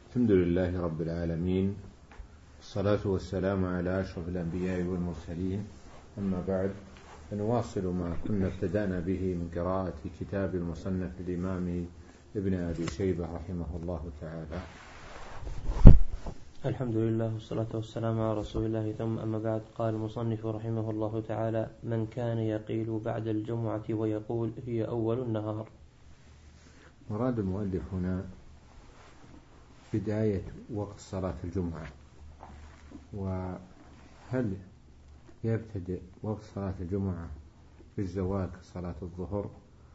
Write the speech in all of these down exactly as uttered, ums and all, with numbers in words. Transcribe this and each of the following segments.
الحمد لله رب العالمين، الصلاة والسلام على أشرف الأنبياء والمرسلين، أما بعد، فنواصل ما كنا ابتدأنا به من قراءة كتاب المصنف الإمام ابن أبي شيبة رحمه الله تعالى. الحمد لله والصلاة والسلام على رسول الله، ثم أما بعد. قال المصنف رحمه الله تعالى: من كان يقيل بعد الجمعة ويقول هي أول النهار. مراد المؤلف هنا بداية وقت صلاة الجمعة، وهل يبتدئ وقت صلاة الجمعة في الزوال كصلاة الظهر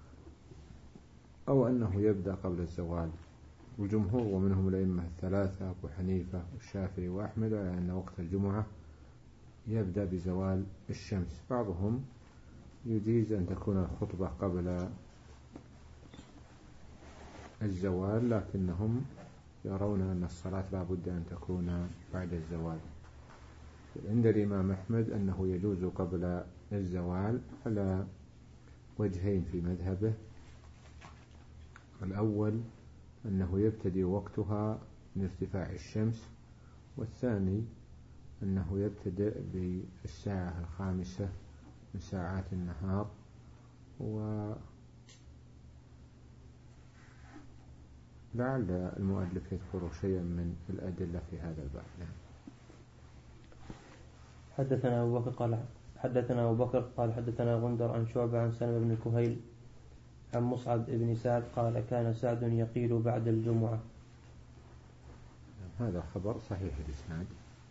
أو أنه يبدأ قبل الزوال؟ والجمهور ومنهم الأئمة الثلاثة أبو حنيفة والشافعي وأحمد على أن وقت الجمعة يبدأ بزوال الشمس. بعضهم يجيز أن تكون الخطبة قبل الزوال، لكنهم يرون أن الصلاة لا بد أن تكون بعد الزوال. عند الإمام أحمد أنه يجوز قبل الزوال على وجهين في مذهبه: الأول أنه يبتدئ وقتها من ارتفاع الشمس، والثاني أنه يبتدئ بالساعة الخامسة من ساعات النهار. ولعل المؤلف يذكر شيئا من الأدلة في هذا الباب. حدثنا أبو بكر قال حدثنا أبو بكر قال حدثنا غندر عن شعبة عن سلمة بن كهيل عن مصعب بن سعد قال: كان سعد يقيل بعد الجمعة. هذا خبر صحيح الإسناد.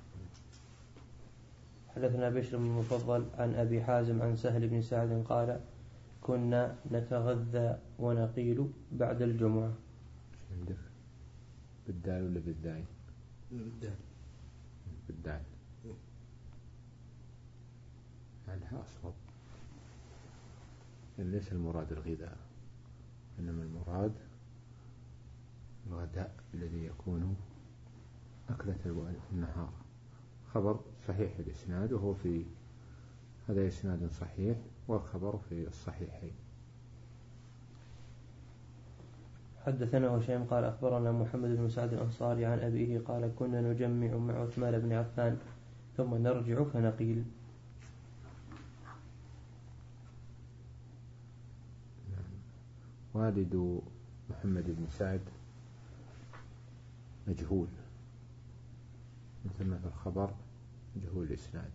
حدثنا بشر بن المفضل عن أبي حازم عن سهل بن سعد قال: كنا نتغذى ونقيل بعد الجمعة. عندك بالدال ولا بالداي؟ بالدال. بالدال. عنها أصوب، ليس المراد الغذاء، إنما المراد الغداء الذي يكون أكلة النهار. خبر صحيح الإسناد، وهو في هذا إسناد صحيح، والخبر في الصحيحين. حدثنا هشام قال أخبرنا محمد بن سعد الأنصاري عن أبيه قال: كنا نجمع مع عثمان بن عفان ثم نرجع فنقيل. والد محمد بن سعد مجهول، مثل ما في الخبر مجهول الإسناد.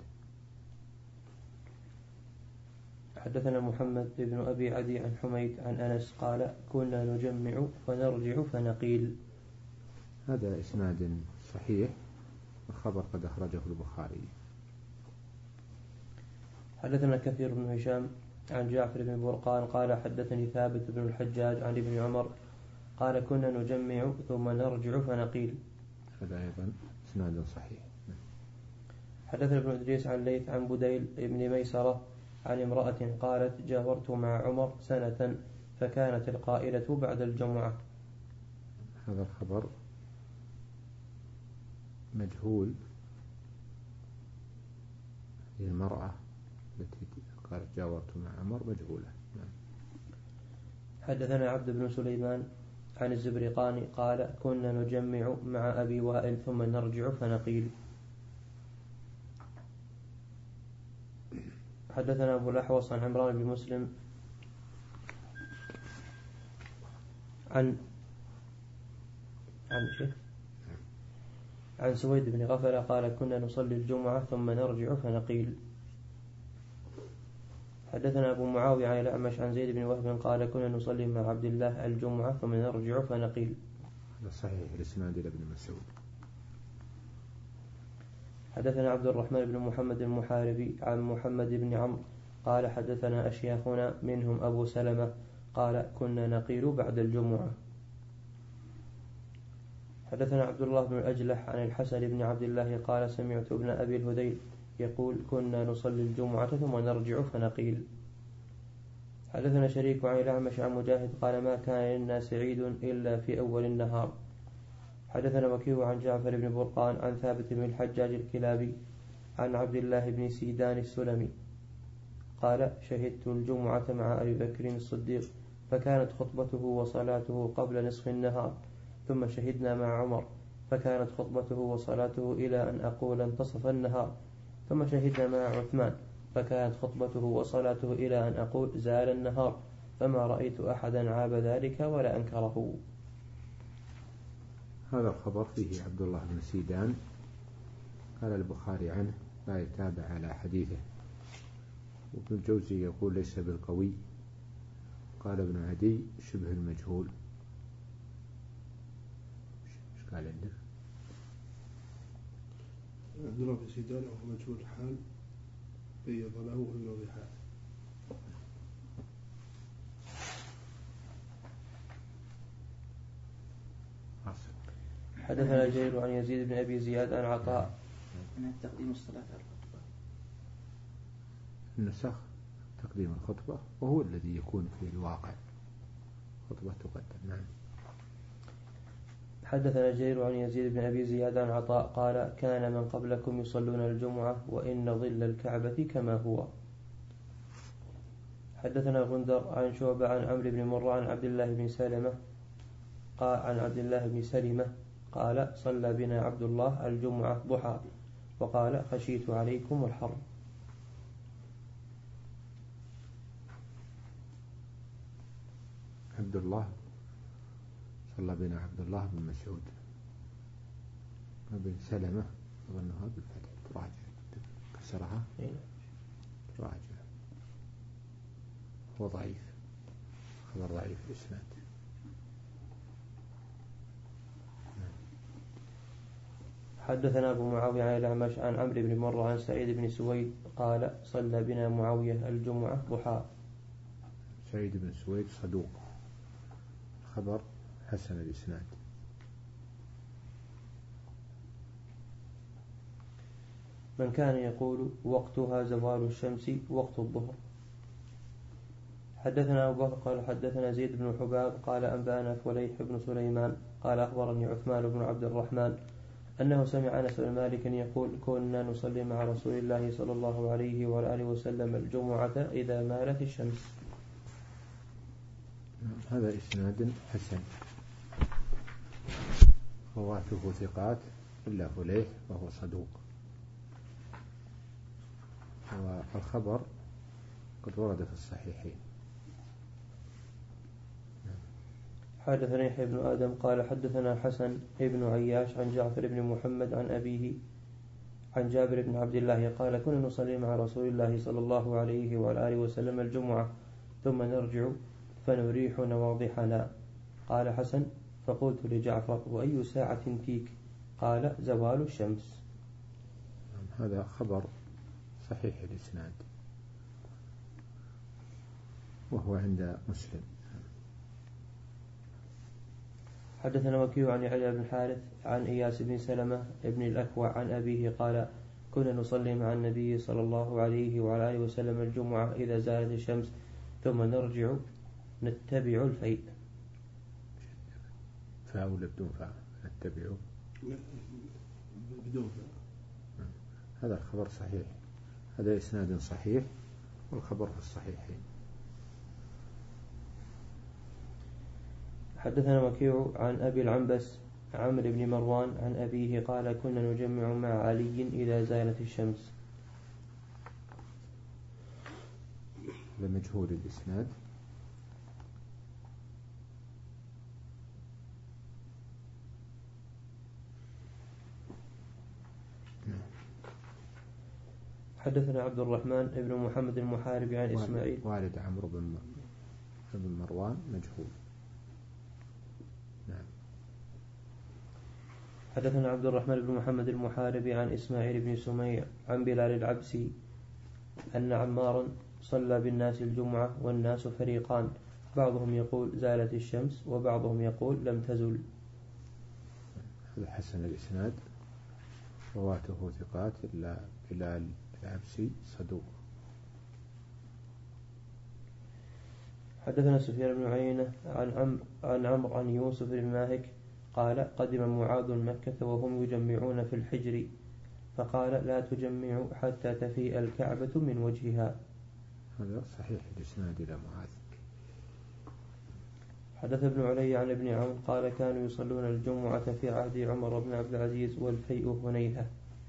حدثنا محمد بن أبي عدي عن حميد عن أنس قال: كنا نجمع ونرجع فنقيل. هذا إسناد صحيح، الخبر قد أخرجه البخاري. حدثنا كثير بن هشام عن جعفر بن برقان قال: حدثني ثابت بن الحجاج عن ابن عمر قال: كنا نجمع ثم نرجع فنقيل. هذا أيضا إسناد صحيح. حدثنا ابن إدريس عن ليث عن بديل بن ميسرة عن امرأة قالت: جاورت مع عمر سنة فكانت القائلة بعد الجمعة. هذا الخبر مجهول، هي المرأة التي قالت جاورت مع عمر مجهولة. حدثنا عبد بن سليمان عن الزبرقاني قال: كنا نجمع مع أبي وائل ثم نرجع فنقيل. حدثنا أبو الأحوص عن عمران بن مسلم عن عن شيء عن سويد بن غفلة قال: كنا نصلي الجمعة ثم نرجع فنقيل. حدثنا أبو معاوية عن الأعمش عن زيد بن وهب قال: كنا نصلي مع عبد الله الجمعة ثم نرجع فنقيل. هذا صحيح الإسناد إلى ابن مسعود. حدثنا عبد الرحمن بن محمد المحاربي عن محمد بن عمرو قال: حدثنا أشياخنا منهم أبو سلمة قال: كنا نقيل بعد الجمعة. حدثنا عبد الله بن الأجلح عن الحسن بن عبد الله قال: سمعت ابن أبي الهذيل يقول: كنا نصلي الجمعة ثم نرجع فنقيل. حدثنا شريك عن الأعمش عن مجاهد قال: ما كان للناس عيد إلا في أول النهار. حدثنا وكيع عن جعفر بن برقان عن ثابت بن الحجاج الكلابي عن عبد الله بن سيدان السلمي قال: شهدت الجمعة مع أبي بكر الصديق فكانت خطبته وصلاته قبل نصف النهار، ثم شهدنا مع عمر فكانت خطبته وصلاته إلى أن أقول انتصف النهار، ثم شهدنا مع عثمان فكانت خطبته وصلاته إلى أن أقول زال النهار، فما رأيت أحدا عاب ذلك ولا أنكره. هذا الخبر فيه عبد الله بن سيدان، قال البخاري عنه لا يتابع على حديثه، وابن الجوزي يقول ليس بالقوي، قال ابن عدي شبه المجهول. ايش قال عندك؟ عبد الله بن سيدان وهو مجهول الحال بيض له ابن وضحان. حدثنا جرير عن يزيد بن أبي زياد عن عطاء من تقديم الصلاة على الخطبة، النسخ تقديم الخطبة، وهو الذي يكون في الواقع خطبة تقدم. نعم. حدثنا جرير عن يزيد بن أبي زياد عن عطاء قال كان من قبلكم يصلون الجمعة وإن ظل الكعبة كما هو. حدثنا غندر عن شعبة عن عمرو بن مرة عن عبد الله بن سلمة قال عن عبد الله بن سلمة قال صلى بنا عبد الله الجمعة ضحى وقال خشيت عليكم الحر. عبد الله صلى بنا عبد الله بن مسعود بن سلمة أظنها بالفتح، تراجع كسرها تراجع، هو ضعيف، خبر ضعيف الإسناد. حدثنا أبو معاوية عن الأعمش عن عمرو بن مرة عن سعيد بن سويد قال صلى بنا معاوية الجمعة ضحى. سعيد بن سويد صدوق، خبر حسن الإسناد. من كان يقول وقتها زوال الشمس وقت الظهر. حدثنا أبو بكر قال حدثنا زيد بن حباب قال أنبأنا فليح بن سليمان قال أخبرني عثمان بن عبد الرحمن أنه سمع أنس بن مالك يقول كنا نصلي مع رسول الله صلى الله عليه وآله وسلم الجمعة إذا مالت الشمس. هذا إسناد حسن، رواته ثقات إلا فليح وهو صدوق، والخبر قد ورد في الصحيحين. حدثنا يحيى بن آدم قال حدثنا حسن بن عياش عن جعفر بن محمد عن أبيه عن جابر بن عبد الله قال كنا نصلي مع رسول الله صلى الله عليه وآله وسلم الجمعة ثم نرجع فنريح نواضحنا. قال حسن فقلت لجعفر وأي ساعة تيك؟ قال زوال الشمس. هذا خبر صحيح الإسناد وهو عند مسلم. حدثنا وكيع عن يحيى بن الحارث عن إياس بن سلمة ابن الأكوع عن أبيه قال كنا نصلي مع النبي صلى الله عليه وعلى آله وسلم الجمعة إذا زالت الشمس ثم نرجع نتبع الفيء. فاء ولا بدون فاء؟ نتبع بدون فاء. هذا الخبر صحيح، هذا إسناد صحيح والخبر في الصحيحين. حدثنا وكيع عن أبي العنبس عمرو بن مروان عن أبيه قال كنا نجمع مع علي إذا زالت الشمس. لمجهول الإسناد. حدثنا عبد الرحمن بن محمد المحاربي عن إسماعيل والد عمرو بن مروان مجهول. نعم. حدثنا عبد الرحمن بن محمد المحاربي عن إسماعيل بن سميع عن بلال العبسي أن عمارا صلى بالناس الجمعة والناس فريقان، بعضهم يقول زالت الشمس وبعضهم يقول لم تزل. هذا حسن الإسناد، رواته ثقات إلا بلال العبسي صدوق. حدثنا سفيان بن عيينة عن عمرو عن عمرو عن يوسف بن ماهك قال قدم معاذ مكة وهم يجمعون في الحجر فقال لا تجمعوا حتى تفيء الكعبة من وجهها. هذا صحيح الإسناد إلى معاذ. حدث ابن علي عن ابن عون قال كانوا يصلون الجمعة في عهد عمر بن عبد العزيز والفيء هنيهة.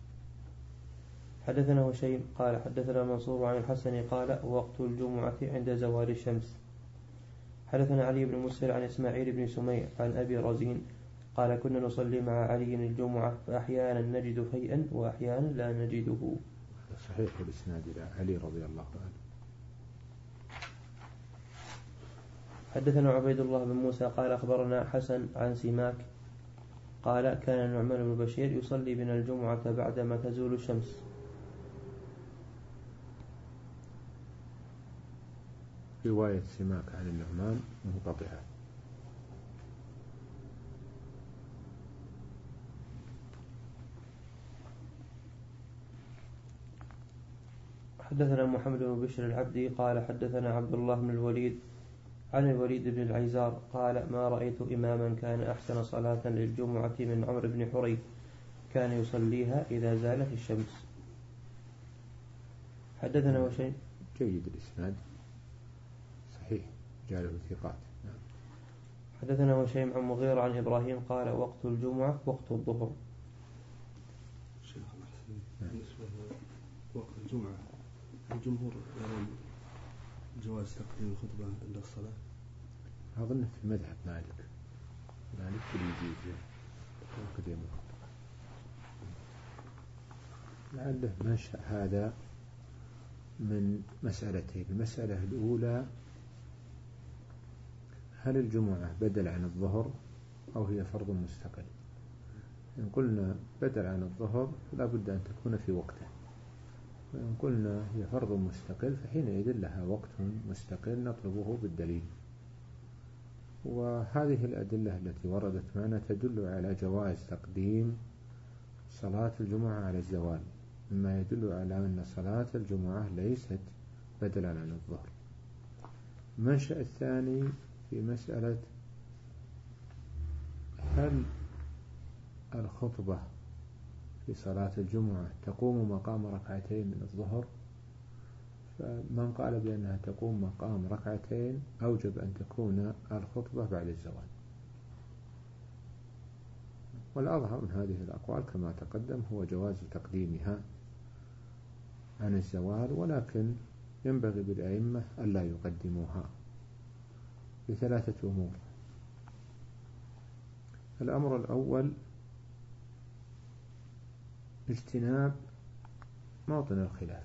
حدثنا هشيم قال حدثنا منصور عن الحسن قال وقت الجمعة عند زوال الشمس. حدثنا علي بن مسهر عن إسماعيل بن سميع عن أبي رزين قال كنا نصلي مع علي الجمعة فأحيانا نجد فيئا وأحيانا لا نجده. صحيح الإسناد إلى علي رضي الله عنه. حدثنا عبيد الله بن موسى قال أخبرنا حسن عن سماك قال كان النعمان بن بشير يصلي بنا الجمعة بعدما تزول الشمس. رواية سماك عن النعمان منقطعة. حدثنا محمد بن بشر العبدي قال حدثنا عبد الله بن الوليد عن الوليد بن العيزار قال ما رأيت إماما كان أحسن صلاة للجمعة من عمرو بن حريث كان يصليها إذا زالت الشمس. حدثنا وشيء جيد الإسناد صحيح جاله ثقات. حدثنا وشيء عن مغيرة عن إبراهيم قال وقت الجمعة وقت الظهر. شيخ الحسن بالنسبة لوقت الجمعة الجمهور يرون جواز تقديم الخطبة عند الصلاة. أظن في مذهب مالك مالك يجيز تقديم الخطبة. لعله منشأ هذا من مسألتين. المسألة الأولى هل الجمعة بدل عن الظهر أو هي فرض مستقل؟ إن قلنا بدل عن الظهر لا بد أن تكون في وقته، وإن قلنا هي فرض مستقل فحينئذ لها وقت مستقل نطلبه بالدليل. وهذه الأدلة التي وردت معنا تدل على جواز تقديم صلاة الجمعة على الزوال، مما يدل على أن صلاة الجمعة ليست بدلا عن الظهر. المنشأ الثاني في مسألة هل الخطبة في صلاة الجمعة تقوم مقام ركعتين من الظهر؟ فمن قال بأنها تقوم مقام ركعتين أوجب أن تكون الخطبة بعد الزوال. والأظهر من هذه الأقوال كما تقدم هو جواز تقديمها عن الزوال، ولكن ينبغي بالأئمة ألا يقدموها بثلاثة أمور. الأمر الأول اجتناب موطن الخلاف.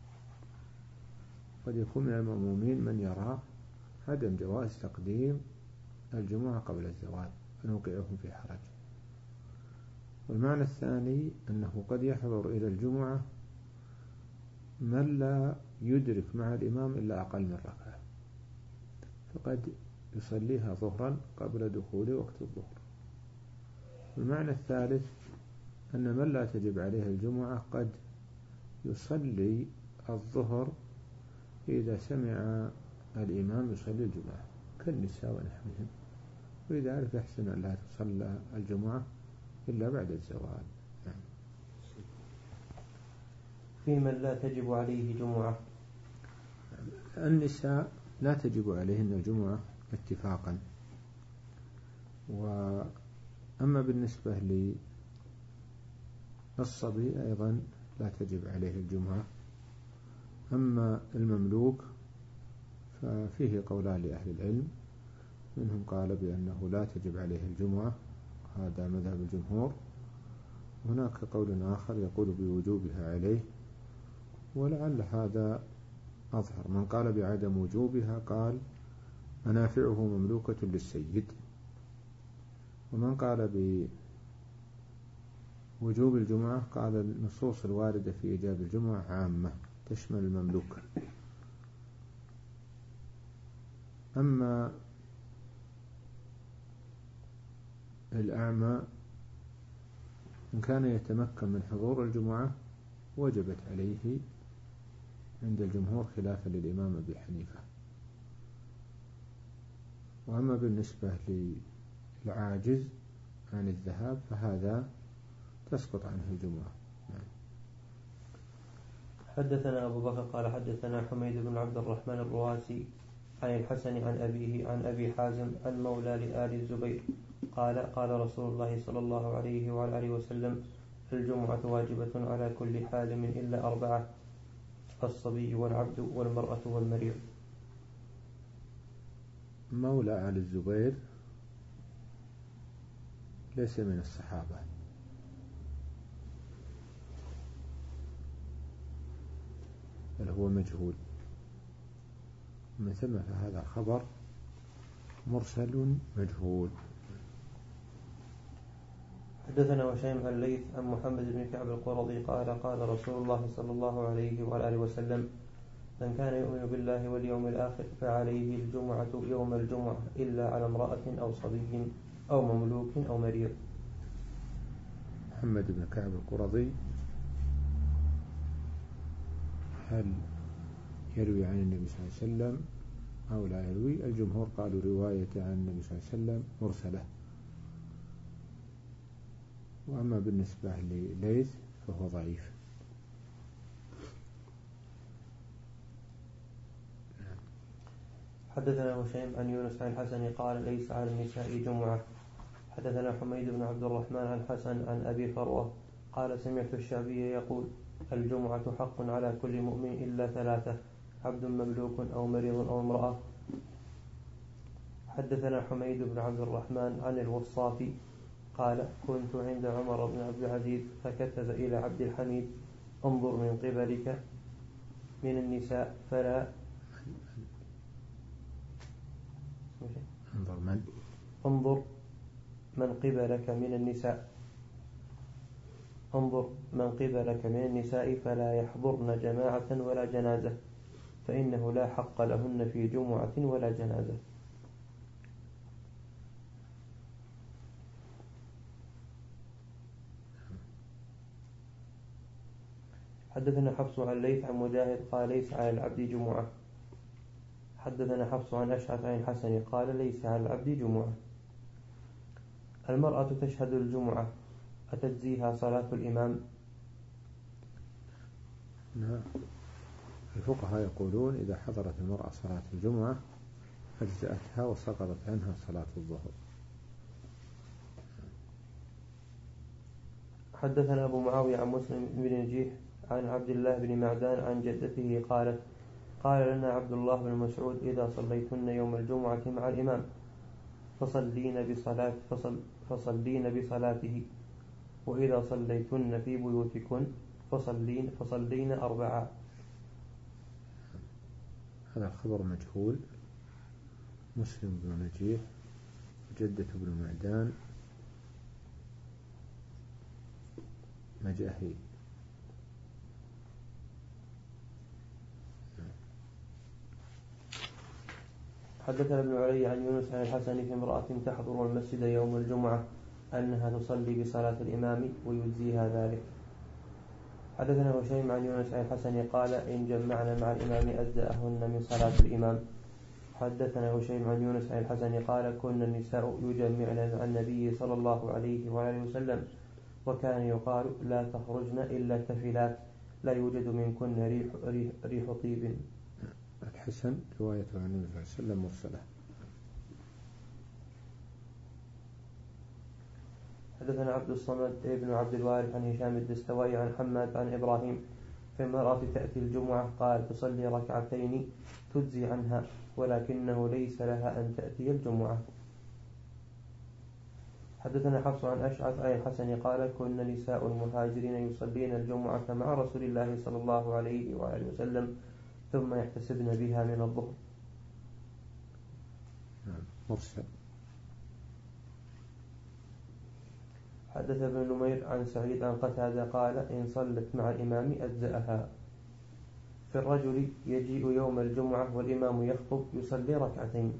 قد يكون من المأمومين من يرى عدم جواز تقديم الجمعة قبل الزوال فنوقعهم في حرج. والمعنى الثاني أنه قد يحضر إلى الجمعة من لا يدرك مع الإمام إلا أقل من ركعة، فقد يصليها ظهرا قبل دخول وقت الظهر. والمعنى الثالث أن من لا تجب عليه الجمعة قد يصلي الظهر إذا سمع الإمام يصلي الجمعة كالنساء ونحوهم، ولذلك يحسن أن لا تصلى الجمعة إلا بعد الزوال. في من لا تجب عليه جمعة. النساء لا تجب عليهن الجمعة اتفاقا. وأما بالنسبة للصبي أيضا لا تجب عليه الجمعة. أما المملوك ففيه قولان لأهل العلم، منهم قال بأنه لا تجب عليه الجمعة، هذا مذهب الجمهور. هناك قول آخر يقول بوجوبها عليه، ولعل هذا أظهر. من قال بعدم وجوبها قال منافعه مملوكة للسيد، ومن قال بوجوب الجمعة قال النصوص الواردة في إيجاب الجمعة عامة تشمل المملوك. أما الأعمى إن كان يتمكن من حضور الجمعة وجبت عليه عند الجمهور خلافا للإمام أبي حنيفة. وأما بالنسبة للعاجز عن الذهاب فهذا تسقط عنه الجمعة. حدثنا أبو بكر قال حدثنا حميد بن عبد الرحمن الرواسي عن الحسن عن أبيه عن أبي حازم عن مولى لآل الزبير قال قال رسول الله صلى الله عليه وعلى آله وسلم الجمعة واجبة على كل حالم إلا أربعة الصبي والعبد والمرأة والمريض. مولى آل الزبير ليس من الصحابة، بل هو مجهول، من ثم فهذا خبر مرسل مجهول. حدثنا هشيم عن الليث عن محمد بن كعب القرظي قال قال رسول الله صلى الله عليه وعلى آله وسلم من كان يؤمن بالله واليوم الآخر فعليه الجمعة يوم الجمعة إلا على امرأة أو صبي أو مملوك أو مريض. محمد بن كعب القرظي هل يروي عن النبي صلى الله عليه وسلم أو لا يروي؟ الجمهور قالوا رواية عن النبي صلى الله عليه وسلم مرسلة. وأما بالنسبة لليث فهو ضعيف. حدثنا هشيم عن يونس عن الحسن قال ليس على النساء جمعة. حدثنا حميد بن عبد الرحمن عن حسن عن أبي فروة قال سمعت الشعبي يقول الجمعة حق على كل مؤمن إلا ثلاثة عبد مملوك أو مريض أو امرأة. حدثنا حميد بن عبد الرحمن عن الوصافي قال كنت عند عمر بن عبد العزيز فكتب إلى عبد الحميد انظر من قبلك من النساء فلا انظر من انظر من قبلك من النساء انظر من قبلك من النساء فلا يحضرن جماعة ولا جنازة فإنه لا حق لهن في جمعة ولا جنازة. حدثنا حفص عن ليث عن مجاهد قال ليس على العبد جمعة. حدثنا حفص عن أشعث عن الحسن قال ليس على العبد جمعة. المرأة تشهد الجمعة أتجزيها صلاة الإمام؟ نعم، الفقهاء يقولون إذا حضرت المرأة صلاة الجمعة أجزأتها وسقطت عنها صلاة الظهر. حدثنا أبو معاوية عن مسلم بن نجيح عن عبد الله بن معدان عن جدته قالت قال لنا عبد الله بن مسعود إذا صليتن يوم الجمعة مع الإمام فصلين بصلاة فصل فصلين بصلاته وإذا صليتن في بيوتكن فصلين فصلين أربعة. هذا الخبر مجهول. مسلم بن نجيح جدة بن معدان مجاهيل. حدثنا ابن علي عن يونس عن الحسن في امرأة تحضر المسجد يوم الجمعة أنها تصلي بصلاة الإمام ويجزيها ذلك. حدثنا هشيم عن يونس عن الحسن قال إن جمعنا مع الإمام أجزأهن من صلاة الإمام. حدثنا هشيم عن يونس عن الحسن قال كن النساء يجمعن مع النبي صلى الله عليه وآله وسلم وكان يقال لا تخرجن إلا تفلات لا يوجد منكن ريح, ريح, ريح طيب. الحسن رواية عن النبي صلى الله عليه وسلم مرسلة. حدثنا عبد الصمد ابن عبد الوارث عن هشام الدستوائي عن حماد عن إبراهيم في المرأة تأتي الجمعة قال تصلي ركعتين تجزي عنها ولكنه ليس لها أن تأتي الجمعة. حدثنا حفص عن أشعث عن الحسن قال كن نساء المهاجرين يصلين الجمعة مع رسول الله صلى الله عليه وآله وسلم ثم يحتسبن بها من الظهر. مرسل. حدث ابن نمير عن سعيد عن قتادة قال إن صلت مع الإمام أجزأها. في الرجل يجيء يوم الجمعة والإمام يخطب يصلي ركعتين.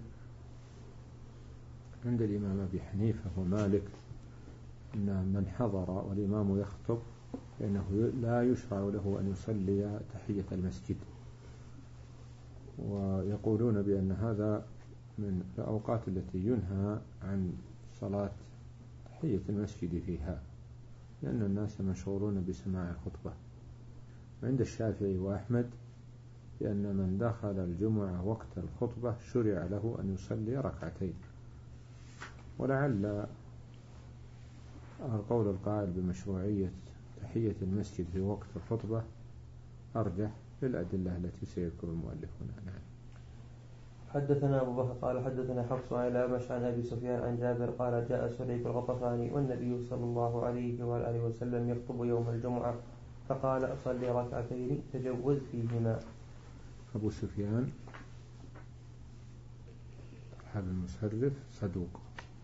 عند الإمام أبي حنيفة ومالك أن من حضر والإمام يخطب فإنه لا يشرع له أن يصلي تحية المسجد، ويقولون بأن هذا من الأوقات التي ينهى عن صلاة تحية المسجد فيها لأن الناس مشغولون بسماع الخطبة. عند الشافعي وأحمد لأن من دخل الجمعة وقت الخطبة شرع له أن يصلي ركعتين. ولعل القول القائل بمشروعية تحية المسجد في وقت الخطبة أرجح للأدلة التي سيذكر المؤلف هنا. حدثنا أبو بكر قال حدثنا حفص عن الأعمش عن أبي سفيان عن جابر قال جاء سليك الغطفاني والنبي صلى الله عليه وآله وسلم يخطب يوم الجمعة فقال أصلي ركعتين تجوز فيهما. أبو سفيان أصحاب المسرف صدوق،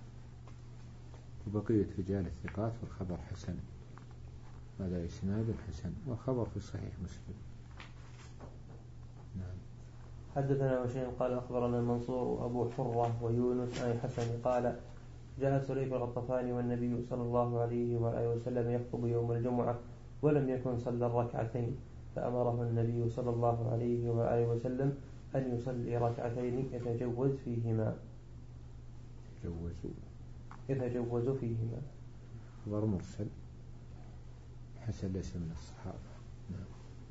وبقية رجال الثقات والخبر حسن، هذا إسناد حسن والخبر في صحيح مسلم. نعم. حدثنا وشيء قال أخبرنا منصور وأبو حرة ويونس عن الحسن قال جاء سليك الغطفاني والنبي صلى الله عليه وآله وسلم يخطب يوم الجمعة ولم يكن صلى الركعتين فأمره النبي صلى الله عليه وآله وسلم أن يصلي ركعتين يتجوز فيهما جوزوا يتجوز فيهما. خبر مرسل حسن ليس من الصحابة. نعم.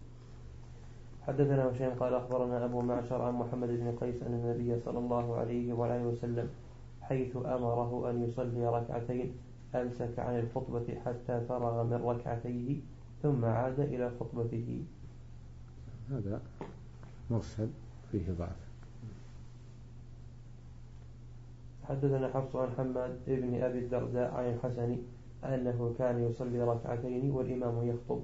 حدثنا وشيء قال أخبرنا أبو معشر عن محمد بن قيس أن النبي صلى الله عليه وآله وسلم حيث أمره أن يصلي ركعتين أمسك عن الخطبة حتى فرغ من ركعتيه ثم عاد إلى خطبته. هذا مرسل فيه ضعف. حدثنا حفص عن حماد ابن أبي الدرداء عن الحسن أنه كان يصلي ركعتين والإمام يخطب.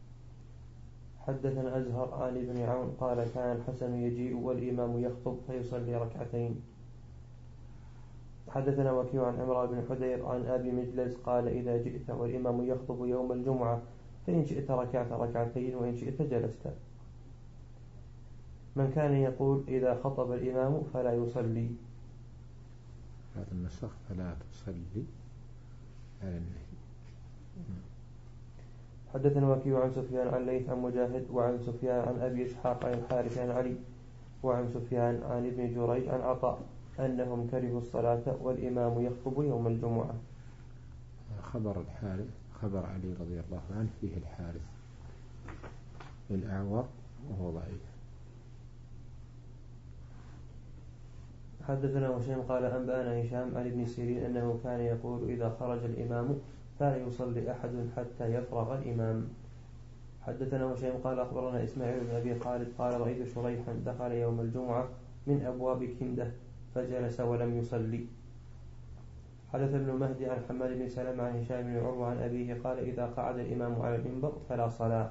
حدثنا أزهر عن ابن عون قال كان الحسن يجيء والإمام يخطب فيصلي ركعتين. حدثنا وكيع عن عمران بن حدير عن أبي مجلس قال إذا جئت والإمام يخطب يوم الجمعة فإن شئت ركعت ركعتين وإن شئت جلست. من كان يقول إذا خطب الإمام فلا يصلي. هذا النسخ فلا تصلي على النهي. حدثنا وكيع عن سفيان عن ليث عن مجاهد وعن سفيان عن أبي إسحاق عن الحارث عن علي وعن سفيان عن ابن جريج عن عطاء أنهم كرهوا الصلاة والإمام يخطب يوم الجمعة. خبر الحارث خبر علي رضي الله عنه فيه الحارث الأعور وهو ضعيف. حدثنا وشيم قال أنبأنا هشام عن ابن سيرين أنه كان يقول إذا خرج الإمام فلا يصلي أحد حتى يفرغ الإمام. حدثنا وشيم قال أخبرنا إسماعيل بن أبي خالد قال رأيت شريحا دخل يوم الجمعة من أبواب كندة فجلس ولم يصلي. حدث ابن مهدي عن حماد بن سلمة عن هشام بن عروة عن أبيه قال إذا قعد الإمام على المنبر فلا صلاة.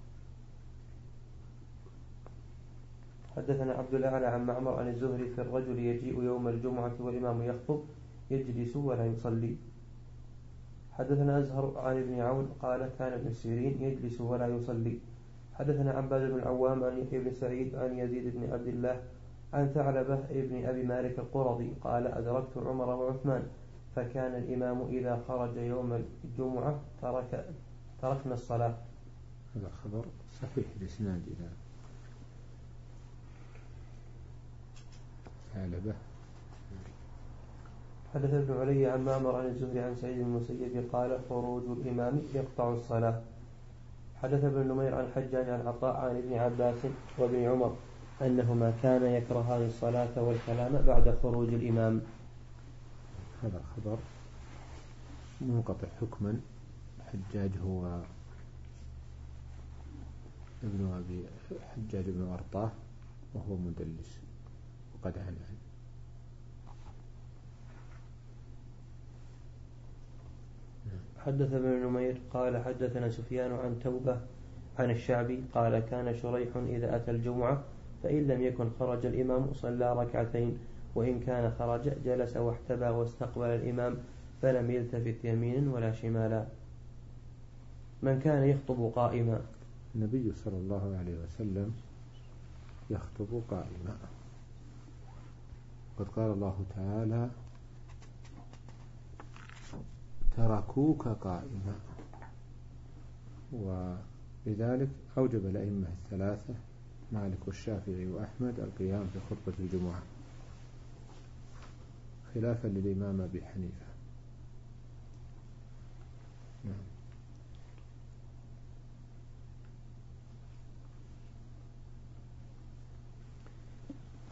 حدثنا عبد الأعلى عن معمر عن الزهري في الرجل يجيء يوم الجمعة والإمام يخطب يجلس ولا يصلي. حدثنا أزهر عن ابن عون قال كان ابن سيرين يجلس ولا يصلي. حدثنا عباد بن العوام عن يحيى بن سعيد عن يزيد بن عبد الله عن ثعلبة ابن أبي مالك القرظي قال أدركت عمر وعثمان فكان الإمام إذا خرج يوم الجمعة ترك تركنا الصلاة. هذا خبر صحيح الإسناد إلى ثعلبة. حدث ابن علي عن معمر عن الزهري عن سعيد بن المسيب قال خروج الإمام يقطع الصلاة. حدث ابن نمير عن حجاج عن عطاء عن ابن عباس وابن عمر أنهما كان يكرهان الصلاة والكلام بعد خروج الإمام. هذا الخبر منقطع حكما. حجاج هو ابن أبي حجاج بن أرطاه وهو مدلس وقد عن عنه. حدث ابن نمير قال حدثنا سفيان عن توبة عن الشعبي قال كان شريح إذا أتى الجمعة فإن لم يكن خرج الإمام صلى ركعتين وإن كان خرج جلس واحتبى واستقبل الإمام فلم يلتفت يمينا ولا شمالا. من كان يخطب قائما. النبي صلى الله عليه وسلم يخطب قائما. قد قال الله تعالى تركوك قائما، ولذلك أوجب الأئمة الثلاثة مالك والشافعي وأحمد القيام في خطبة الجمعة خلافا للإمام أبي حنيفة. نعم.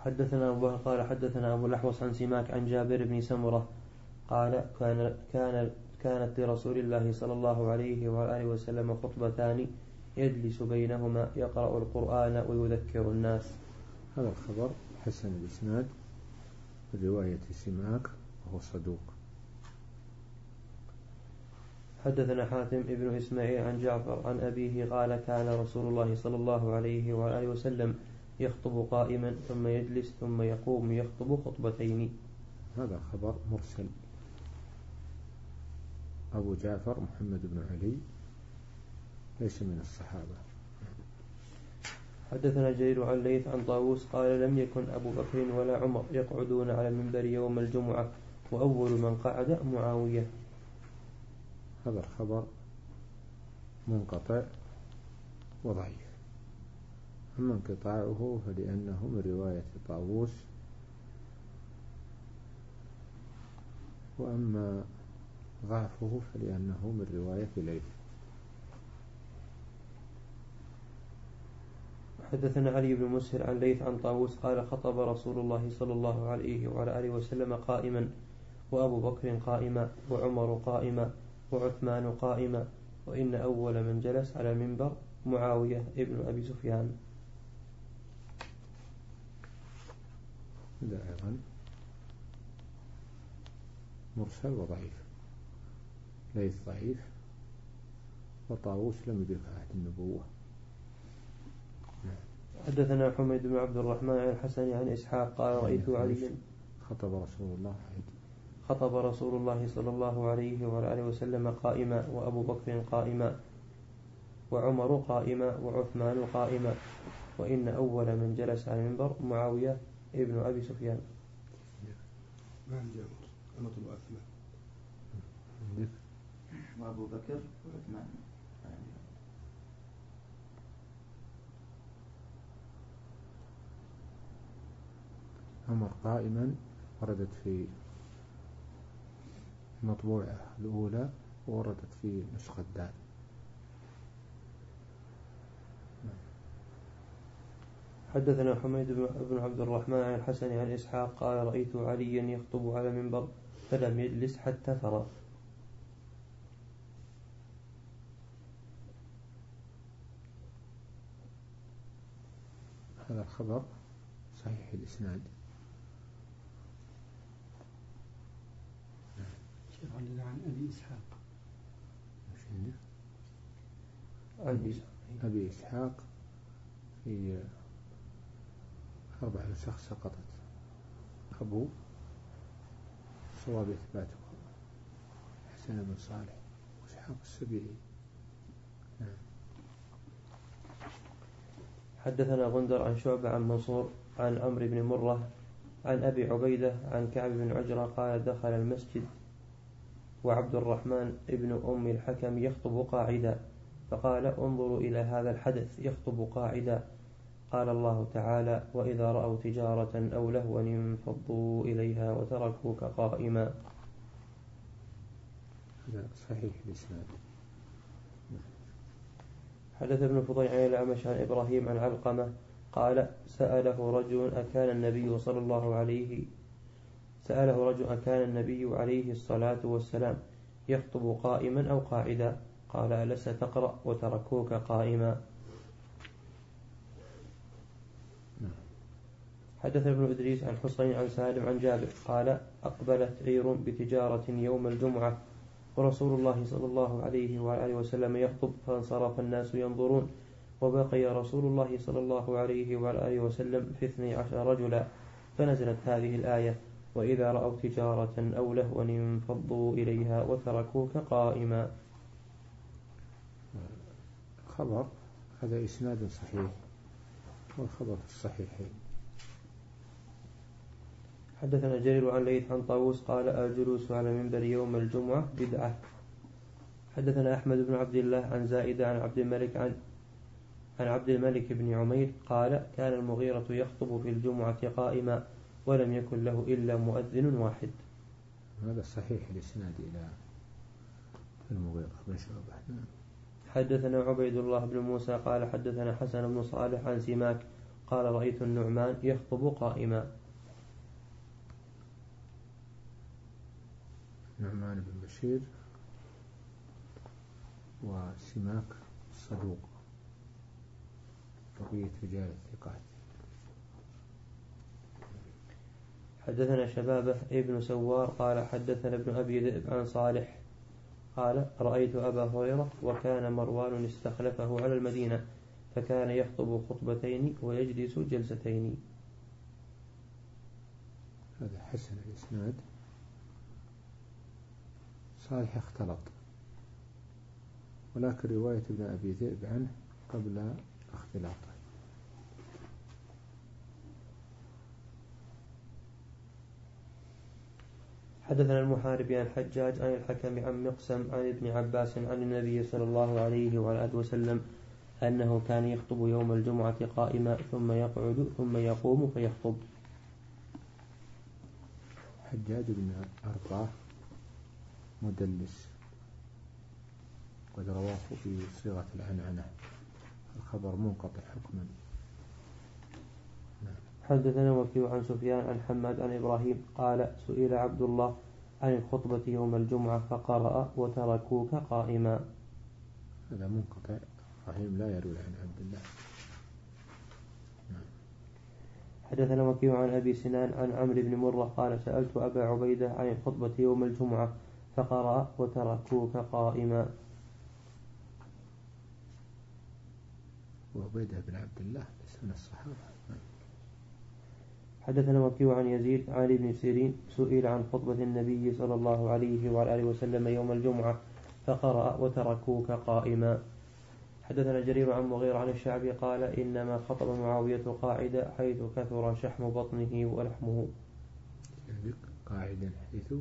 حدثنا أبو قال حدثنا أبو الأحوص عن سماك عن جابر بن سمرة قال كان كان كانت لرسول الله صلى الله عليه وآله وسلم خطبتان يجلس بينهما يقرأ القرآن ويذكر الناس. هذا الخبر حسن الإسناد رواية سماك وهو صدوق. حدثنا حاتم ابن إسماعيل عن جعفر عن أبيه قال كان رسول الله صلى الله عليه وآله وسلم يخطب قائما ثم يجلس ثم يقوم يخطب خطبتين. هذا خبر مرسل. أبو جعفر محمد بن علي ليس من الصحابة. حدثنا جرير عن ليث عن طاووس قال لم يكن أبو بكر ولا عمر يقعدون على المنبر يوم الجمعة وأول من قعد معاوية. هذا الخبر منقطع وضعيف. أما انقطاعه فلأنه من رواية طاووس، وأما ضعفه فلأنه من رواية ليث. حدثنا علي بن مسهر عن ليث عن طاووس قال خطب رسول الله صلى الله عليه وعلى آله وسلم قائما وأبو بكر قائما وعمر قائما وعثمان قائما وإن أول من جلس على المنبر معاوية ابن أبي سفيان. هذا أيضا مرسل وضعيف. ليث ضعيف وطاووس لم يدرك عهد النبوة. حدثنا حميد بن عبد الرحمن عن الحسن عن إسحاق قال رأيت عليا خطب رسول الله خطب رسول الله صلى الله عليه وعلى آله وسلم قائما وأبو بكر قائما وعمر قائما وعثمان قائما وإن أول من جلس على المنبر معاوية ابن أبي سفيان. ما عندي أمر أنا طلب أثمان وأبو بكر وعثمان. عمر قائما وردت في المطبوعة الأولى ووردت في نسخة دال. حدثنا حميد بن عبد الرحمن عن الحسن عن إسحاق قال رأيت عليا يخطب على المنبر فلم يجلس حتى فرغ. هذا الخبر صحيح الإسناد. عن أبي إسحاق أبي, أبي إسحاق في أربع نسخ سقطت. أبو صواب إثباته حسن بن صالح وإسحاق السبيعي. حدثنا غندر عن شعبة عن منصور عن عمرو بن مرة عن أبي عبيدة عن كعب بن عجرة قال دخل المسجد وعبد الرحمن ابن أم الحكم يخطب قاعدا فقال انظروا إلى هذا الحدث يخطب قاعدا. قال الله تعالى وإذا رأوا تجارة أو لهوا انفضوا إليها وتركوك قائما. هذا صحيح الإسناد. حدث ابن فضيل عن الأعمش عن إبراهيم عن علقمة قال سأله رجل أكان النبي صلى الله عليه سأله رجل أكان النبي عليه الصلاة والسلام يخطب قائما أو قاعدا قال ألست تقرأ وتركوك قائما. حدث ابن إدريس عن حسين عن سالم عن جابر قال أقبلت عير بتجارة يوم الجمعة ورسول الله صلى الله عليه وآله وسلم يخطب فانصرف الناس ينظرون وبقي رسول الله صلى الله عليه وآله وسلم في اثني عشر رجلا فنزلت هذه الآية وإذا رأوا تجارة أو لهوا انفضوا إليها وتركوك قائما. خبر هذا إسناد صحيح والخبر الصحيحين. حدثنا جرير عن ليث عن طاووس قال الجلوس على منبر يوم الجمعة بدعة. حدثنا أحمد بن عبد الله عن زائدة عن عبد الملك عن عن عبد الملك بن عمير قال كان المغيرة يخطب في الجمعة قائما ولم يكن له إلا مؤذن واحد. هذا صحيح الإسناد إلى المغيرة بن شعبة. حدثنا عبيد الله بن موسى قال حدثنا حسن بن صالح عن سماك قال رأيت النعمان يخطب قائما. نعمان بن بشير وسماك الصدوق بقية رجال الثقات. حدثنا شبابة ابن سوار قال حدثنا ابن أبي ذئب عن صالح قال رأيت أبا هريرة وكان مروان استخلفه على المدينة فكان يخطب خطبتين ويجلس جلستين. هذا حسن الإسناد. صالح اختلط، ولكن رواية ابن أبي ذئب عنه قبل اختلاطه. حدثنا المحاربي عن الحجاج عن الحكم عن مقسم عن ابن عباس عن النبي صلى الله عليه وعلى آله وسلم أنه كان يخطب يوم الجمعة قائما ثم يقعد ثم يقوم فيخطب. حجاج بن أرطاه مدلس قد رواه في صيغة العنعنة، الخبر منقطع حكما. حدثنا وكيع عن سفيان عن حماد عن إبراهيم قال سئل عبد الله عن الخطبة يوم الجمعة فقرأ وتركوك قائما. هذا منقطع، إبراهيم لا يروي عن عبد الله. حدثنا وكيع عن أبي سنان عن عمرو بن مرة قال سألت أبا عبيدة عن الخطبة يوم الجمعة فقرأ وتركوك قائما. وعبيدة بن عبد الله ليس من الصحابة. حدثنا وكيع عن يزيد عن ابن سيرين سئل عن خطبة النبي صلى الله عليه وعلى آله وسلم يوم الجمعة فقرأ وتركوك قائما. حدثنا جرير عن مغير عن الشعبي قال إنما خطب معاوية قاعدة حيث كثر شحم بطنه ولحمه. قاعدا حيث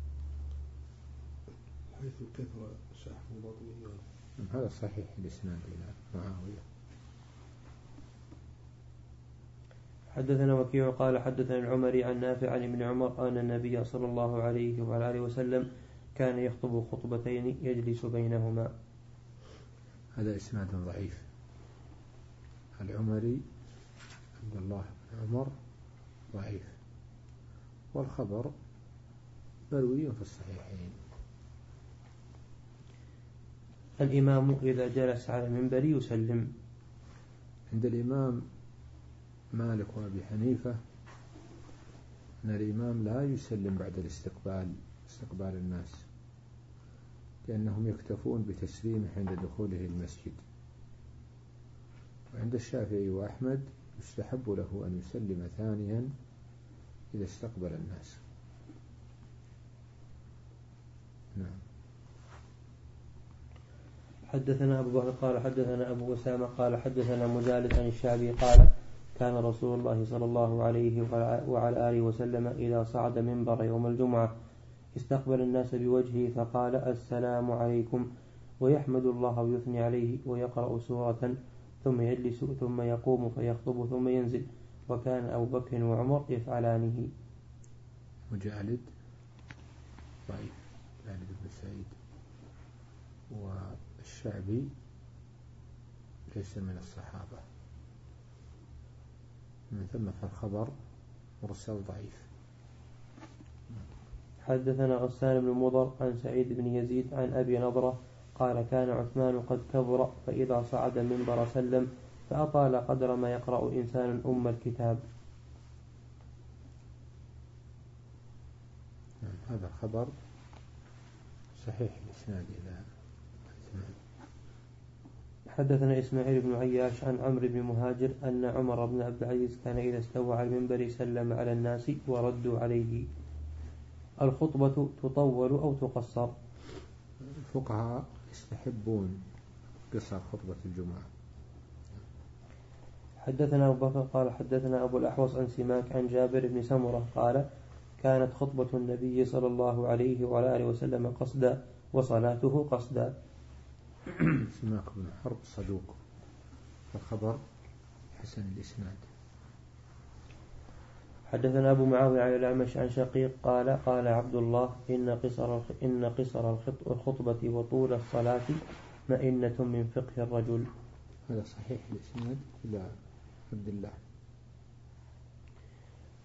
حيث كثر شحم بطنه. هذا صحيح الإسناد إلى معاوية. حدثنا وكيع قال حدثنا العمري عن نافع عن ابن عمر أن النبي صلى الله عليه وعلى آله وسلم كان يخطب خطبتين يجلس بينهما. هذا إسناد ضعيف. العمري عبد الله بن عمر ضعيف، والخبر مروي في الصحيحين. الإمام إذا جلس على المنبر يسلم. عند الإمام مالك وأبي حنيفة أن الإمام لا يسلم بعد الاستقبال استقبال الناس، لأنهم يكتفون بتسليمه عند دخوله المسجد. وعند الشافعي وأحمد يستحب له أن يسلم ثانيا إذا استقبل الناس. نعم. حدثنا أبو بكر قال حدثنا أبو أسامة قال حدثنا مجالد عن الشعبي قال كان رسول الله صلى الله عليه وعلى آله وسلم إذا صعد منبر يوم الجمعة استقبل الناس بوجهه فقال السلام عليكم ويحمد الله ويثني عليه ويقرأ سورة ثم يجلس ثم يقوم فيخطب ثم ينزل، وكان أبو بكر وعمر يفعلانه. مجالد ضعيف، مجالد بن سعيد، والشعبي ليس من الصحابة، من ثم فالخبر مرسل ضعيف. حدثنا غسان بن مضر عن سعيد بن يزيد عن أبي نضرة قال كان عثمان قد كبر فإذا صعد المنبر سلم فأطال قدر ما يقرأ إنسان أم الكتاب. هذا الخبر صحيح الإسناد إلى عثمان. حدثنا إسماعيل بن عياش عن عمرو بن مهاجر أن عمر بن عبد العزيز كان إذا استوى على المنبر سلم على الناس وردوا عليه. الخطبة تطول أو تقصر؟ الفقهاء يستحبون قصر خطبة الجمعة. حدثنا أبو بكر قال حدثنا أبو الأحوص عن سماك عن جابر بن سمرة قال كانت خطبة النبي صلى الله عليه وعلى آله وسلم قصدا وصلاته قصدا. سماك بن حرب صدوق، الخبر حسن الإسناد. حدثنا أبو معاوية عن الأعمش عن شقيق قال قال عبد الله إن قصر إن قصر الخطبة وطول الصلاة مئنة من فقه الرجل. هذا صحيح الإسناد إلى عبد الله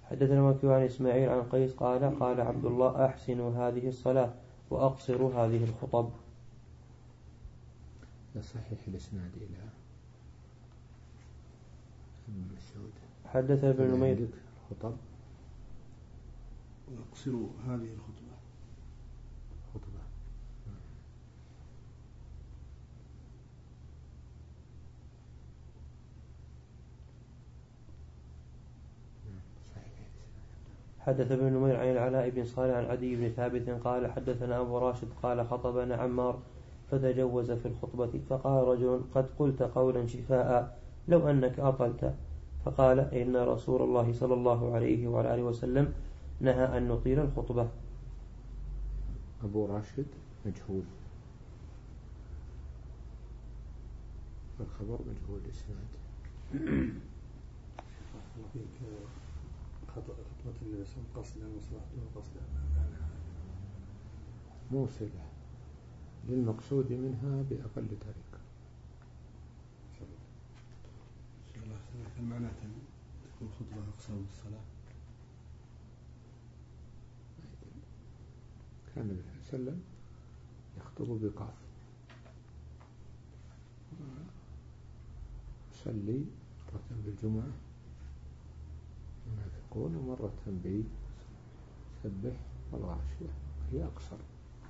حدثنا وكيع عن إسماعيل عن قيس قال قال عبد الله أحسنوا هذه الصلاة وأقصروا هذه الخطب. صحيح الإسناد إلى ابن مسعود. حدث ابن نمير الخطب وأقصروا هذه الخطبة. خطبة حدث ابن نمير عن العلاء بن صالح عن عدي بن ثابت قال حدثنا أبو راشد قال خطبنا عمار فتجوز في الخطبة فقال رجل قد قلت قولا شفاء لو أنك أطلت، فقال إن رسول الله صلى الله عليه وعلى آله وسلم نهى أن نطيل الخطبة. أبو راشد مجهول، الخبر مجهول الإسناد. خطبة النبي صلى الله عليه وسلم قصدا وصلاته قصدا موصلة للمقصود منها بأقل طريقة. هل معناته تكون خطبة أقصر من الصلاة؟ كان النبي صلى الله عليه وسلم يخطب بقاف، يصلي مرة بالجمعة المنافقون ومرة بسبح والغاشية هي أقصر.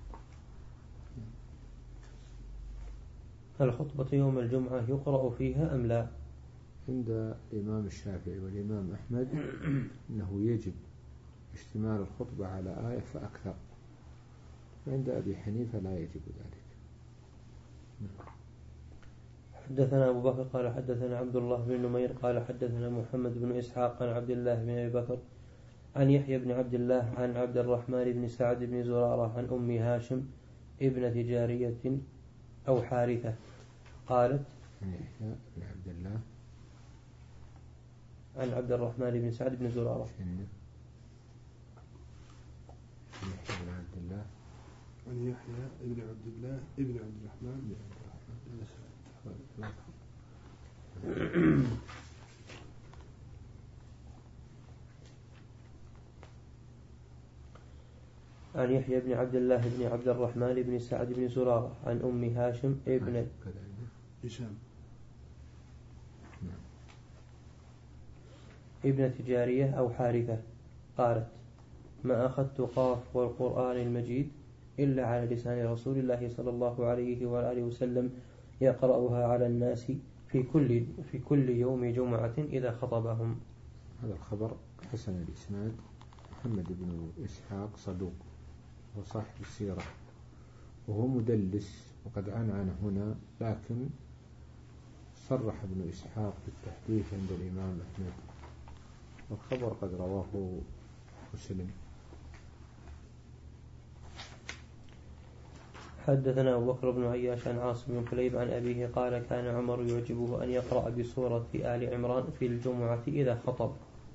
الخطبة يوم الجمعة يقرأ فيها أم لا؟ عند الإمام الشافعي والإمام أحمد أنه يجب اشتمال الخطبة على آية فأكثر، وعند أبي حنيفة لا يجب ذلك. حدثنا أبو بكر قال حدثنا عبد الله بن نمير قال حدثنا محمد بن إسحاق عن عبد الله بن أبي بكر عن يحيى بن عبد الله عن عبد الرحمن بن سعد بن زرارة عن أم هاشم ابنة جارية أو حارثة قالت عن يحيى بن عبد الله عن عبد الرحمن بن سعد بن زرارة عن يحيى بن عبد الله عن يحيى بن عبد الله ابن عبد الرحمن بن عبد الرحمن بن سعد. عن يحيى بن عبد الله بن عبد الرحمن بن سعد بن زرارة عن أم هاشم ابن هشام ابنة جارية أو حارثة قالت ما أخذت قاف والقرآن المجيد إلا على لسان رسول الله صلى الله عليه وآله وسلم يقرأها على الناس في كل في كل يوم جمعة إذا خطبهم. هذا الخبر حسن الإسناد. محمد بن إسحاق صدوق وصاحب السيرة وهو مدلس وقد عنعن هنا، لكن صرح ابن إسحاق بالتحديث عند الإمام أحمد، والخبر قد رواه مسلم. حدثنا أبو بكر بن عياش عن عاصم بن كليب عن أبيه قال كان عمر يعجبه أن يقرأ بسورة آل عمران في الجمعة إذا خطب.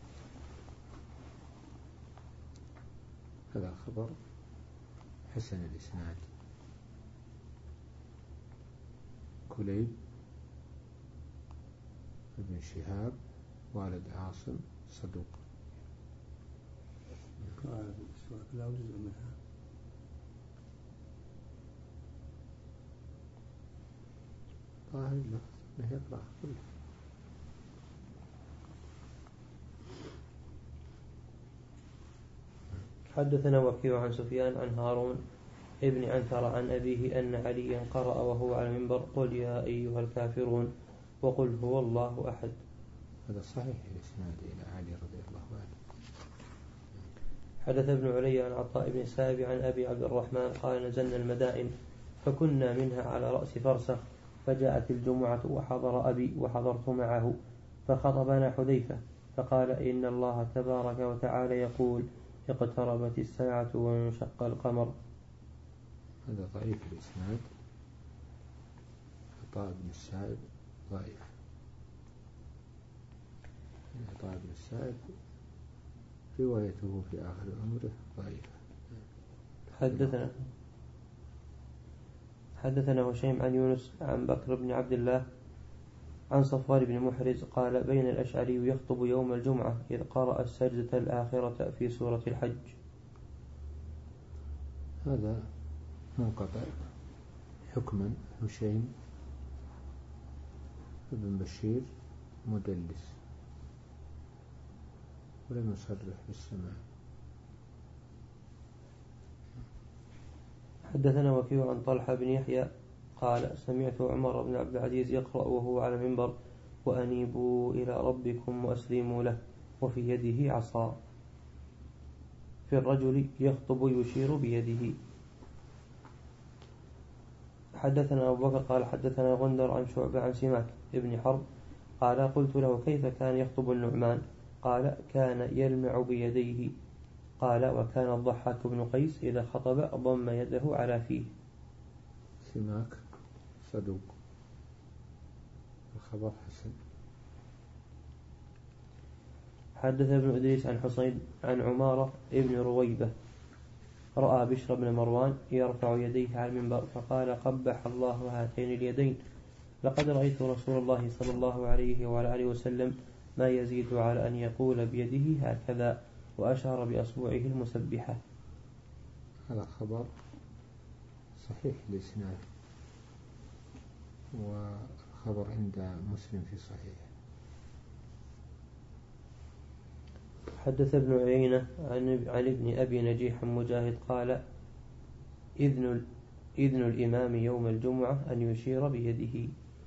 هذا خبر حسن الإسناد. كليب ابن شهاب والد عاصم صدوق. قال السورة لا جزء منها ظاهر له أنه يقرأ كله. حدثنا وكيع عن سفيان عن هارون ابن عنتر عن أبيه أن عليا قرأ وهو على المنبر قل يا أيها الكافرون وقل هو الله أحد. هذا صحيح الإسناد إلى علي رضي الله عنه. حدث ابن علي عن عطاء بن السائب عن أبي عبد الرحمن قال نزلنا المدائن فكنا منها على رأس فرسخ، فجاءت الجمعة وحضر أبي وحضرت معه، فخطبنا حذيفة فقال إن الله تبارك وتعالى يقول اقتربت الساعة وانشق القمر. هذا ضعيف الإسناد. عطاء بن السائب ضعيف. عطاء بن السائب روايته في آخر أمره ضعيفة. حدثنا حدثنا هشيم عن يونس عن بكر بن عبد الله عن صفوان بن محرز قال بين الأشعري يخطب يوم الجمعة إذ قرأ السجدة الآخرة في سورة الحج. هذا منقطع حكما. هشيم بن بشير مدلس ولم يصرح بالسماع. حدثنا وكيع عن طلحة بن يحيى قال سمعت عمر بن عبد العزيز يقرأ وهو على المنبر وأنيبوا إلى ربكم وأسلموا له وفي يده عصا، في الرجل يخطب يشير بيده. حدثنا أبو بكر قال حدثنا غندر عن شعبة عن سماك ابن حرب قال قلت له كيف كان يخطب النعمان؟ قال كان يلمع بيديه. قال وكان الضحاك بن قيس إذا خطب ضم يده على فيه. سماك صدوق، الخبر حسن. حدث ابن إدريس عن حسين عن عمارة ابن رويبة رأى بشر بن مروان يرفع يديه على المنبر فقال قبح الله هاتين اليدين، لقد رأيت رسول الله صلى الله عليه وعلى آله وسلم ما يزيد على أن يقول بيده هكذا، وأشار بأصبعه المسبحة. هذا خبر صحيح الإسناد، وخبر عند مسلم في صحيح. حدث ابن عيينة عن, عن ابن أبي نجيح مجاهد قال إذن, إذن الإمام يوم الجمعة أن يشير بيده.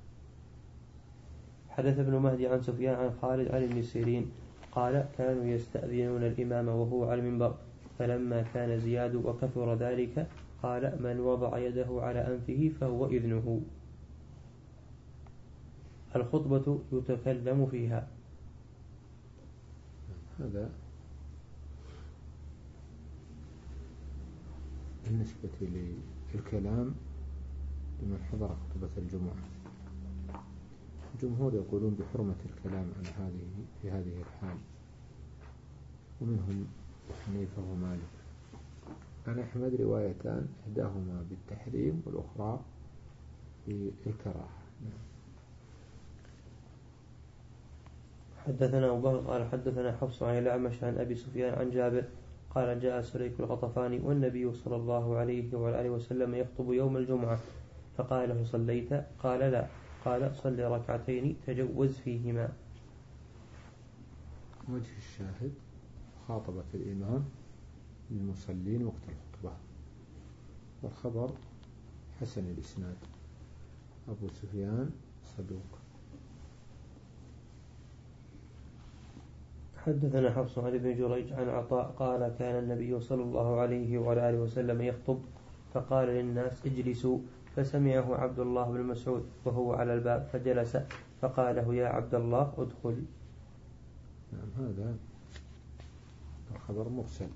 حدث ابن مهدي عن سفيان عن خالد عن ابن سيرين قال كانوا يستأذنون الإمام وهو على المنبر، فلما كان زياد وكثر ذلك قال من وضع يده على أنفه فهو إذنه. الخطبة يتكلم فيها. هذا بالنسبة للكلام لمن حضر خطبة الجمعة. الجمهور يقولون بحرمة الكلام عن هذه في هذه الحال، ومنهم حنيفة ومالك. عن أحمد روايتان إحداهما بالتحريم والأخرى بالكراهة. حدثنا أبو بكر قال حدثنا حفص عن الأعمش عن أبي سفيان عن جابر قال جاء سليك الغطفاني والنبي صلى الله عليه وعلى آله وسلم يخطب يوم الجمعة، فقال له صليت؟ قال لا. قال صل ركعتين تجوز فيهما. وجه الشاهد خاطبة الإمام للمصلين وقت الخطبة، والخبر حسن الإسناد. أبو سفيان صدوق. حدثنا حفص عن ابن جريج عن عطاء قال كان النبي صلى الله عليه وعلى آله وسلم يخطب فقال للناس اجلسوا، فسمعه عبد الله بن مسعود وهو على الباب فجلس فقال له يا عبد الله ادخل. نعم، هذا الخبر مرسل.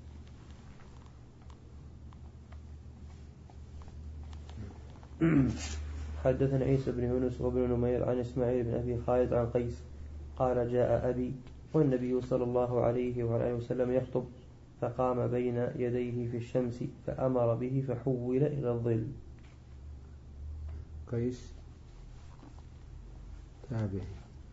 حدثنا عيسى بن يونس وابن نمير عن إسماعيل بن أبي خالد عن قيس قال جاء أبي والنبي صلى الله عليه وعلى وسلم يخطب، فقام بين يديه في الشمس فأمر به فحول إلى الظل. قيس تابعي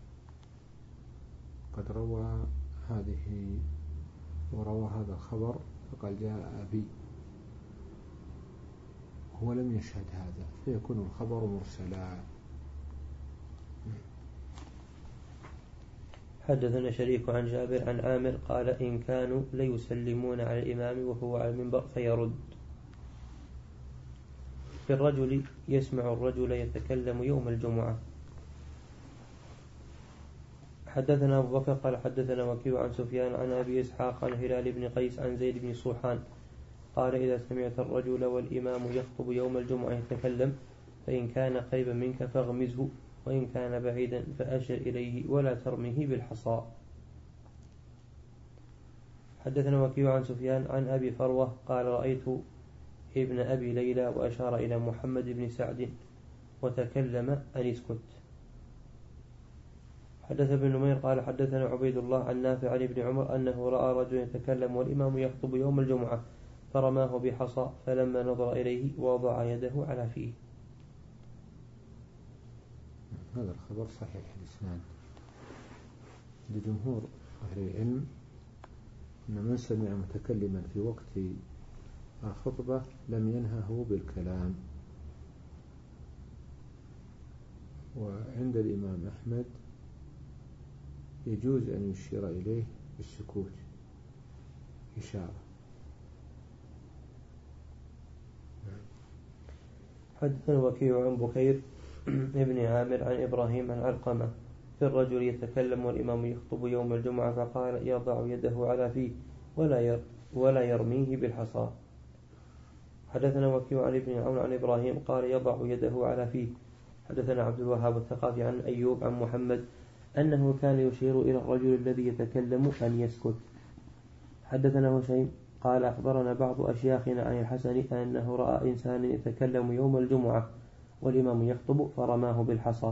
قد روى هذه وروى هذا الخبر فقال جاء أبي، هو لم يشهد هذا فيكون الخبر مرسلا. حدثنا شريك عن جابر عن عامر قال إن كانوا ليسلمون على الإمام وهو على المنبر فيرد. في الرجل يسمع الرجل يتكلم يوم الجمعة. حدثنا أبو بكر قال حدثنا وكيع عن سفيان عن أبي إسحاق عن هلال بن قيس عن زيد بن صوحان قال إذا سمعت الرجل والإمام يخطب يوم الجمعة يتكلم فإن كان قريبا منك فاغمزه، وإن كان بعيدا فأشر إليه ولا ترميه بالحصى. حدثنا وكيع عن سفيان عن أبي فروة قال رأيت ابن أبي ليلى وأشار إلى محمد بن سعد وتكلم أن اسكت. حدث ابن نمير قال حدثنا عبيد الله عن نافع عن ابن عمر أنه رأى رجلا يتكلم والإمام يخطب يوم الجمعة فرماه بحصى، فلما نظر إليه وضع يده على فيه. هذا الخبر صحيح الإسناد لجمهور أهل العلم أن من سمع متكلما في وقت الخطبة لم ينهه بالكلام. وعند الإمام أحمد يجوز أن يشير إليه بالسكوت إشارة. حدثنا وكيع عن بكير ابن عامر عن إبراهيم عن علقمة في الرجل يتكلم والإمام يخطب يوم الجمعة فقال يضع يده على فيه ولا ولا يرميه بالحصى. حدثنا وكيع عن ابن عون عن إبراهيم قال يضع يده على فيه. حدثنا عبد الوهاب الثقفي عن أيوب عن محمد أنه كان يشير إلى الرجل الذي يتكلم أن يسكت. حدثنا هشيم قال أخبرنا بعض أشياخنا عن الحسن أنه رأى إنسانا يتكلم يوم الجمعة والإمام يخطب فرماه بالحصى.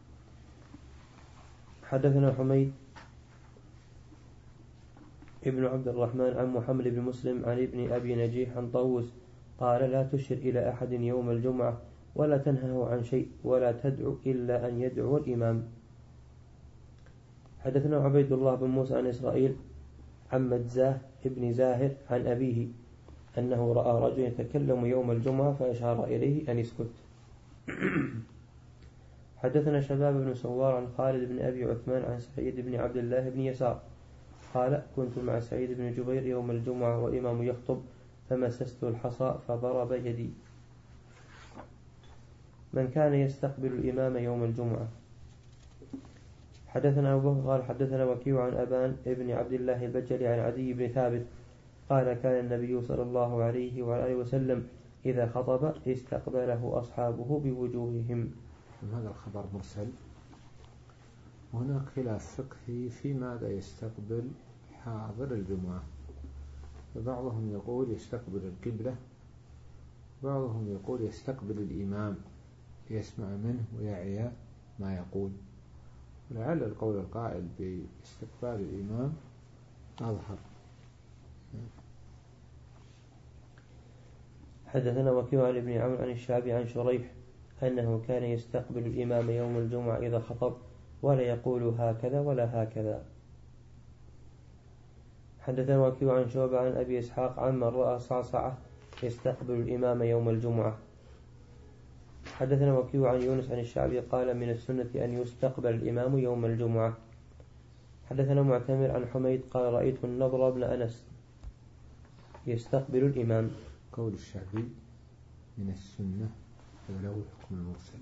حدثنا حميد ابن عبد الرحمن عن محمد بن مسلم عن ابن أبي نجيح عن طاووس قال لا تشر إلى أحد يوم الجمعة ولا تنهه عن شيء ولا تدعو إلا أن يدعو الإمام. حدثنا عبيد الله بن موسى عن إسرائيل عن مجزاه ابن زاهر عن أبيه أنه رأى رجل يتكلم يوم الجمعة فأشار إليه أن يسكت. حدثنا شباب بن سوار عن خالد بن أبي عثمان عن سعيد بن عبد الله بن يسار قال كنت مع سعيد بن جبير يوم الجمعة والإمام يخطب فمسست الحصى فضرب يدي. من كان يستقبل الإمام يوم الجمعة. حدثنا أبو بكر قال حدثنا وكيع عن أبان ابن عبد الله البجلي عن عدي بن ثابت قال كان النبي صلى الله عليه وآله وسلم إذا خطب استقبله أصحابه بوجوههم. هذا الخبر مرسل. وهناك خلاف فقهي في ماذا يستقبل حاضر الجمعة. فبعضهم يقول يستقبل القبلة، بعضهم يقول يستقبل الإمام يسمع منه ويعي ما يقول. ولعل القول القائل باستقبال الإمام أظهر. حدثنا وكيع عن ابن عون عن الشعبي عن شريح أنه كان يستقبل الإمام يوم الجمعة إذا خطب ولا يقول هكذا ولا هكذا. حدثنا وكيع عن شعبة عن أبي إسحاق عمن رأى صعصعة يستقبل الإمام يوم الجمعة. حدثنا وكيع عن يونس عن الشعبي قال من السنة أن يستقبل الإمام يوم الجمعة. حدثنا معتمر عن حميد قال رأيت النضر بن أنس يستقبل الإمام. قول الشعبي من السنة وله حكم المرسل.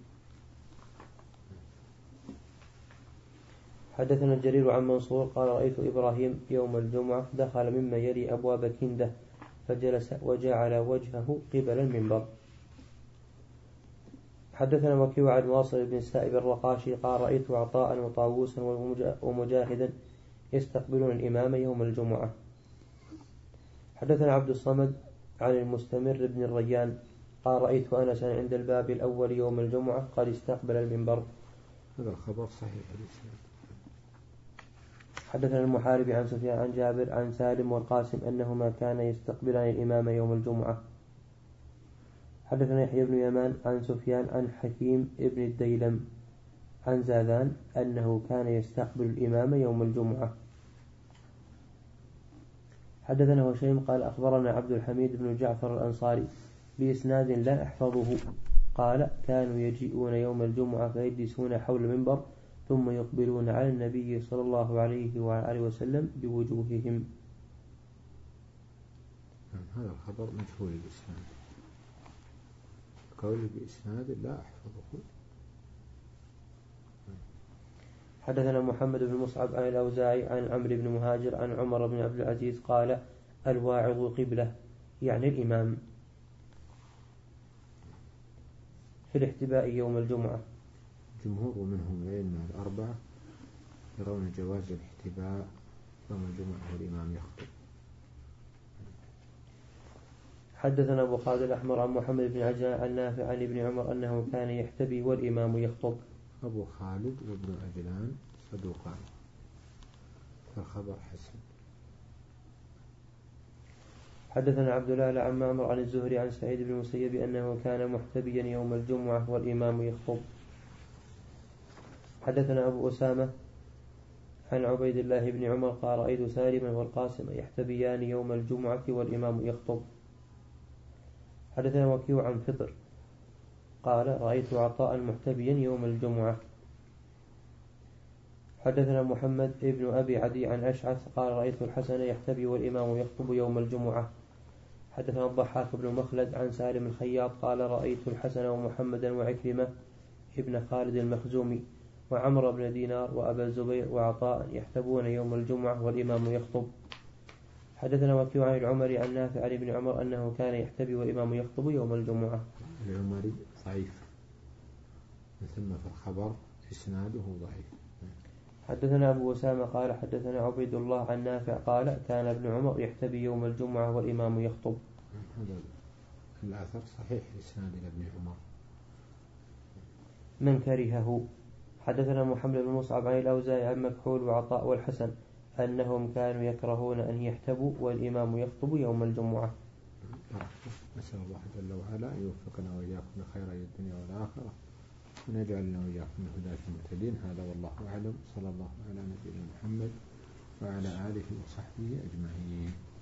حدثنا الجرير عن منصور قال رأيت إبراهيم يوم الجمعة دخل مما يلي أبواب كندة فجلس وجعل وجهه قبل المنبر. حدثنا وكيع عن واصل بن السائب الرقاشي قال رأيت عطاء وطاووسا ومجاهدا يستقبلون الإمام يوم الجمعة. حدثنا عبد الصمد عن المستمر بن الريان قال رأيت أنسا عند الباب الأول يوم الجمعة قد استقبل المنبر. هذا الخبر صحيح الإسناد. حدثنا المحارب عن سفيان عن جابر عن سالم والقاسم أنهما كانا يستقبلان الإمام يوم الجمعة. حدثنا يحيى بن يمان عن سفيان عن حكيم ابن الديلم عن زاذان أنه كان يستقبل الإمام يوم الجمعة. حدثنا هشيم قال أخبرنا عبد الحميد بن جعفر الأنصاري بإسناد لا أحفظه قال كانوا يجيئون يوم الجمعة فيجلسون حول المنبر ثم يقبلون على النبي صلى الله عليه وآله وسلم بوجوههم. هذا الخبر مجهول الإسناد. قولي بإسناد لا أحفظه. حدثنا محمد بن مصعب عن الأوزاعي عن عمرو بن مهاجر عن عمر بن عبد العزيز قال الواعظ قبلة يعني الإمام في الاحتباء يوم الجمعة. جمهور منهم الأئمة الأربعة يرون جواز الاحتباء يوم الجمعة والإمام يخطب. حدثنا أبو خالد الأحمر عن محمد بن عجلان عن نافع عن ابن عمر أنه كان يحتبي والإمام يخطب. أبو خالد وابن عجلان صدوقان فالخبر حسن. حدثنا عبد الله عن معمر عن الزهري عن سعيد بن المسيب أنه كان محتبيا يوم الجمعة والإمام يخطب. حدثنا أبو أسامة عن عبيد الله بن عمر قال رأيت سالما والقاسم يحتبيان يوم الجمعة والإمام يخطب. حدثنا وكيع عن فطر قال رأيت عطاء محتبيا يوم الجمعة. حدثنا محمد ابن أبي عدي عن أشعث قال رأيت الحسن يحتبي والإمام يخطب يوم الجمعة. حدثنا الضحاك بن مخلد عن سالم الخياط قال رأيت الحسن ومحمدا وعكرمة ابن خالد المخزومي وعمر بن دينار وأبا الزبير وعطاء يحتبون يوم الجمعة والإمام يخطب. حدثنا وكيع عن العمري عن نافع عن ابن عمر أنه كان يحتبي والإمام يخطب يوم الجمعة. العمري ضعيف، ثم في الخبر إسناده ضعيف. حدثنا أبو أسامة قال حدثنا عبيد الله عن نافع قال كان ابن عمر يحتبي يوم الجمعة والإمام يخطب. هذا الأثر صحيح إسناد ابن عمر. من كرهه. حدثنا محمد بن مصعب عن الأوزاعي عن مكحول وعطاء والحسن أنهم كانوا يكرهون أن يحتبوا والإمام يخطب يوم الجمعة. نسأل الله جل وعلا أن يوفقنا وإياكم لخيري الدنيا والآخرة ونجعلنا وإياكم من هداة المهتدين. هذا والله أعلم. صلى الله على نبينا محمد وعلى آله وصحبه أجمعين.